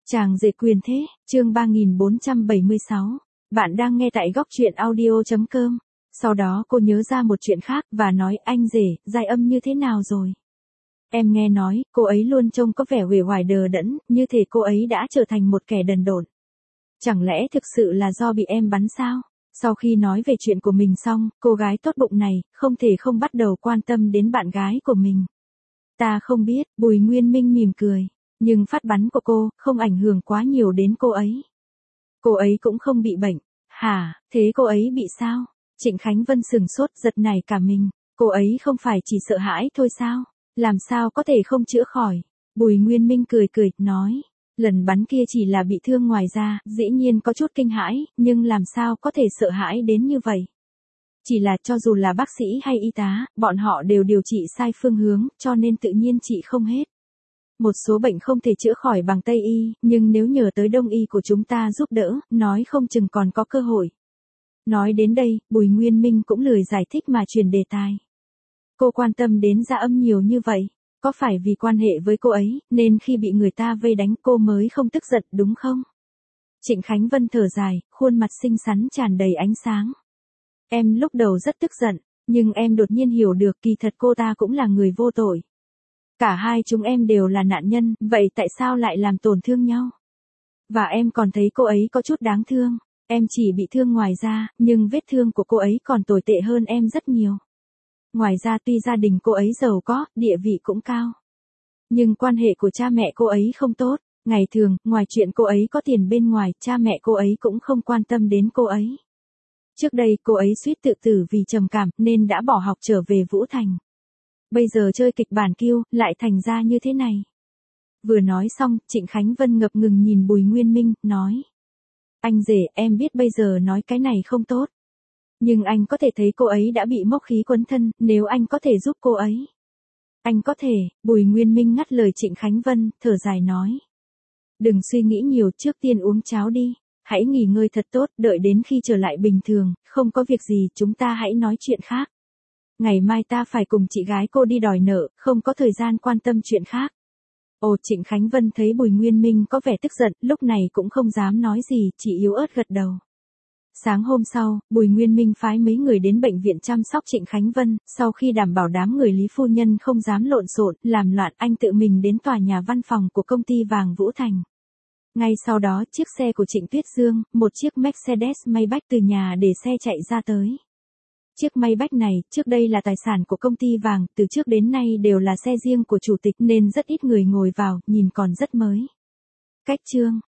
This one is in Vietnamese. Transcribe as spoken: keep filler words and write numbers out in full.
Chàng rể quyền thế, chương ba nghìn bốn trăm bảy mươi sáu. Bạn đang nghe tại góc truyện audio chấm com. Sau đó cô nhớ ra một chuyện khác và nói anh rể, giai âm như thế nào rồi? Em nghe nói, cô ấy luôn trông có vẻ uể oải đờ đẫn, như thể cô ấy đã trở thành một kẻ đần độn. Chẳng lẽ thực sự là do bị em bắn sao? Sau khi nói về chuyện của mình xong, cô gái tốt bụng này, không thể không bắt đầu quan tâm đến bạn gái của mình. Ta không biết, Bùi Nguyên Minh mỉm cười. Nhưng phát bắn của cô, không ảnh hưởng quá nhiều đến cô ấy. Cô ấy cũng không bị bệnh. Hả, thế cô ấy bị sao? Trịnh Khánh Vân sừng sốt giật nảy cả mình. Cô ấy không phải chỉ sợ hãi thôi sao? Làm sao có thể không chữa khỏi? Bùi Nguyên Minh cười cười, nói. Lần bắn kia chỉ là bị thương ngoài da, dĩ nhiên có chút kinh hãi, nhưng làm sao có thể sợ hãi đến như vậy? Chỉ là cho dù là bác sĩ hay y tá, bọn họ đều điều trị sai phương hướng, cho nên tự nhiên trị không hết. Một số bệnh không thể chữa khỏi bằng Tây y, nhưng nếu nhờ tới Đông y của chúng ta giúp đỡ, nói không chừng còn có cơ hội. Nói đến đây, Bùi Nguyên Minh cũng lười giải thích mà chuyển đề tài. Cô quan tâm đến Gia Âm nhiều như vậy, có phải vì quan hệ với cô ấy, nên khi bị người ta vây đánh cô mới không tức giận đúng không? Trịnh Khánh Vân thở dài, khuôn mặt xinh xắn tràn đầy ánh sáng. Em lúc đầu rất tức giận, nhưng em đột nhiên hiểu được kỳ thật cô ta cũng là người vô tội. Cả hai chúng em đều là nạn nhân, vậy tại sao lại làm tổn thương nhau? Và em còn thấy cô ấy có chút đáng thương, em chỉ bị thương ngoài da, nhưng vết thương của cô ấy còn tồi tệ hơn em rất nhiều. Ngoài ra tuy gia đình cô ấy giàu có, địa vị cũng cao. Nhưng quan hệ của cha mẹ cô ấy không tốt, ngày thường, ngoài chuyện cô ấy có tiền bên ngoài, cha mẹ cô ấy cũng không quan tâm đến cô ấy. Trước đây cô ấy suýt tự tử vì trầm cảm nên đã bỏ học trở về Vũ Thành. Bây giờ chơi kịch bản kiêu, lại thành ra như thế này. Vừa nói xong, Trịnh Khánh Vân ngập ngừng nhìn Bùi Nguyên Minh, nói. Anh rể, em biết bây giờ nói cái này không tốt. Nhưng anh có thể thấy cô ấy đã bị mốc khí quấn thân, nếu anh có thể giúp cô ấy. Anh có thể, Bùi Nguyên Minh ngắt lời Trịnh Khánh Vân, thở dài nói. Đừng suy nghĩ nhiều, trước tiên uống cháo đi. Hãy nghỉ ngơi thật tốt, đợi đến khi trở lại bình thường, không có việc gì, chúng ta hãy nói chuyện khác. Ngày mai ta phải cùng chị gái cô đi đòi nợ, không có thời gian quan tâm chuyện khác. Ồ, Trịnh Khánh Vân thấy Bùi Nguyên Minh có vẻ tức giận, lúc này cũng không dám nói gì, chỉ yếu ớt gật đầu. Sáng hôm sau, Bùi Nguyên Minh phái mấy người đến bệnh viện chăm sóc Trịnh Khánh Vân, sau khi đảm bảo đám người Lý phu nhân không dám lộn xộn, làm loạn, anh tự mình đến tòa nhà văn phòng của công ty vàng Vũ Thành. Ngay sau đó, chiếc xe của Trịnh Tuyết Dương, một chiếc Mercedes Maybach từ nhà để xe chạy ra tới. Chiếc Maybach này, trước đây là tài sản của công ty vàng, từ trước đến nay đều là xe riêng của chủ tịch nên rất ít người ngồi vào, nhìn còn rất mới. Cách chương